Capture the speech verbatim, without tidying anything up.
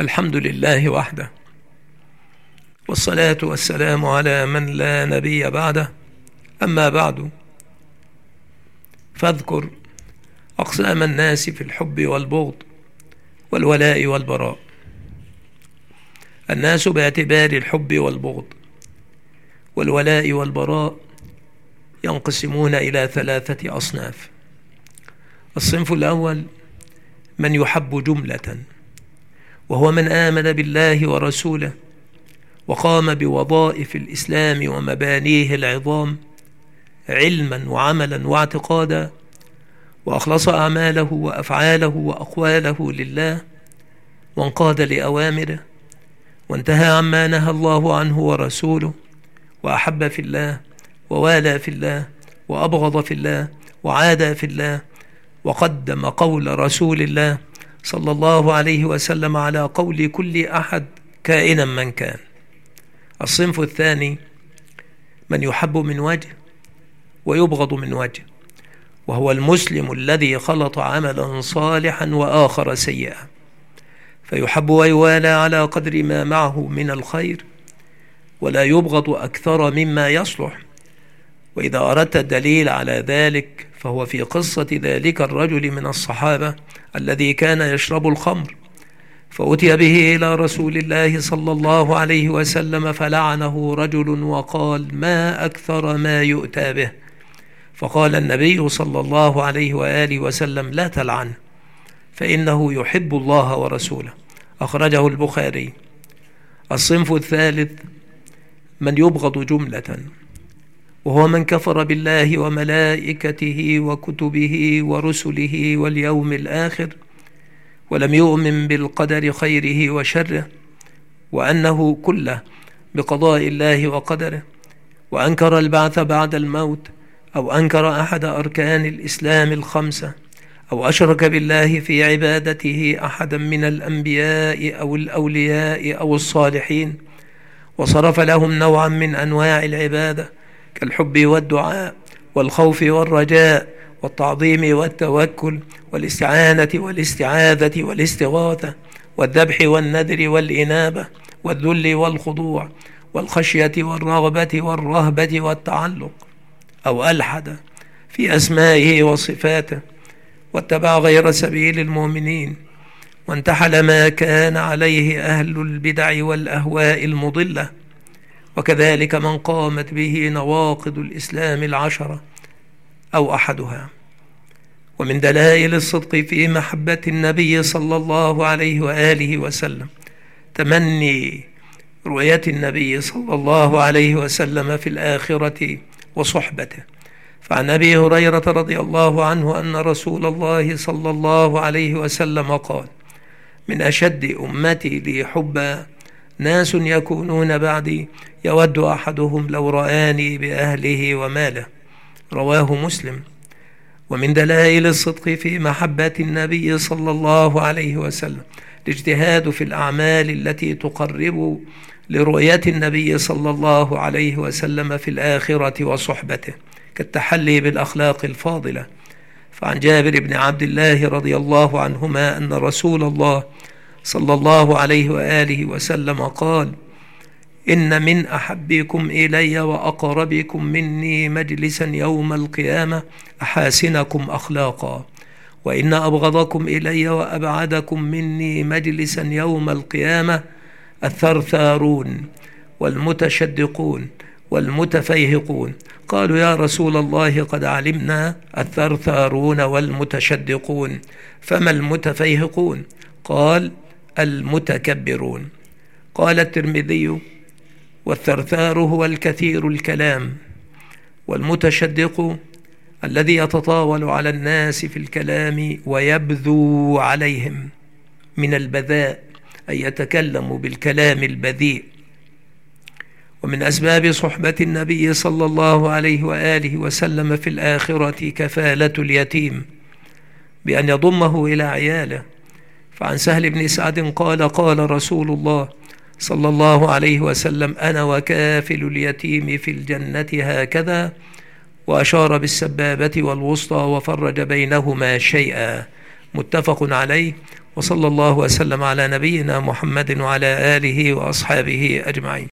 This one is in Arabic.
الحمد لله وحده، والصلاة والسلام على من لا نبي بعده. أما بعد، فاذكر أقسام الناس في الحب والبغض والولاء والبراء. الناس باعتبار الحب والبغض والولاء والبراء ينقسمون إلى ثلاثة أصناف. الصنف الأول من يحب جملة، وهو من آمن بالله ورسوله وقام بوظائف الإسلام ومبانيه العظام علما وعملا واعتقادا، وأخلص أعماله وأفعاله وأقواله لله، وانقاد لأوامره، وانتهى عما نهى الله عنه ورسوله، وأحب في الله ووالى في الله وأبغض في الله وعادى في الله، وقدم قول رسول الله صلى الله عليه وسلم على قول كل أحد كائنا من كان. الصنف الثاني من يحب من وجه ويبغض من وجه، وهو المسلم الذي خلط عملا صالحا وآخر سيئا، فيحب ويوالى على قدر ما معه من الخير، ولا يبغض أكثر مما يصلح. وإذا أردت الدليل على ذلك فهو في قصة ذلك الرجل من الصحابة الذي كان يشرب الخمر، فأتي به إلى رسول الله صلى الله عليه وسلم فلعنه رجل وقال: ما أكثر ما يؤتى به. فقال النبي صلى الله عليه وآله وسلم: لا تلعنه، فإنه يحب الله ورسوله. أخرجه البخاري. الصنف الثالث من يبغض جملة، وهو من كفر بالله وملائكته وكتبه ورسله واليوم الآخر، ولم يؤمن بالقدر خيره وشره، وأنه كله بقضاء الله وقدره، وأنكر البعث بعد الموت، أو أنكر أحد أركان الإسلام الخمسة، أو أشرك بالله في عبادته أحدا من الأنبياء أو الأولياء أو الصالحين، وصرف لهم نوعا من أنواع العبادة كالحب والدعاء والخوف والرجاء والتعظيم والتوكل والاستعانة والاستعاذة والاستغاثة والذبح والنذر والإنابة والذل والخضوع والخشية والرغبة والرهبة والتعلق، أو ألحد في أسمائه وصفاته واتبع غير سبيل المؤمنين، وانتحل ما كان عليه أهل البدع والأهواء المضلة، وكذلك من قامت به نواقض الإسلام العشرة أو أحدها. ومن دلائل الصدق في محبة النبي صلى الله عليه وآله وسلم تمني رؤية النبي صلى الله عليه وسلم في الآخرة وصحبته. فعن أبي هريرة رضي الله عنه أن رسول الله صلى الله عليه وسلم قال: من أشد أمتي لي حبا ناس يكونون بعدي يود أحدهم لو رآني بأهله وماله. رواه مسلم. ومن دلائل الصدق في محبة النبي صلى الله عليه وسلم الاجتهاد في الأعمال التي تقرب لرؤية النبي صلى الله عليه وسلم في الآخرة وصحبته، كالتحلي بالأخلاق الفاضلة. فعن جابر بن عبد الله رضي الله عنهما أن رسول الله صلى الله عليه وآله وسلم قال: إن من أحبكم إلي وأقربكم مني مجلسا يوم القيامة أحاسنكم أخلاقا، وإن أبغضكم إلي وأبعدكم مني مجلسا يوم القيامة الثرثارون والمتشدقون والمتفيهقون. قالوا: يا رسول الله قد علمنا الثرثارون والمتشدقون، فما المتفيهقون؟ قال: المتكبرون. قال الترمذي: والثرثار هو الكثير الكلام، والمتشدق الذي يتطاول على الناس في الكلام ويبذو عليهم، من البذاء أي يتكلم بالكلام البذيء. ومن أسباب صحبة النبي صلى الله عليه وآله وسلم في الآخرة كفالة اليتيم بأن يضمه إلى عياله. فعن سهل بن سعد قال: قال رسول الله صلى الله عليه وسلم: أنا وكافل اليتيم في الجنة هكذا، وأشار بالسبابة والوسطى وفرج بينهما شيئا. متفق عليه. وصلى الله وسلم على نبينا محمد وعلى آله وأصحابه أجمعين.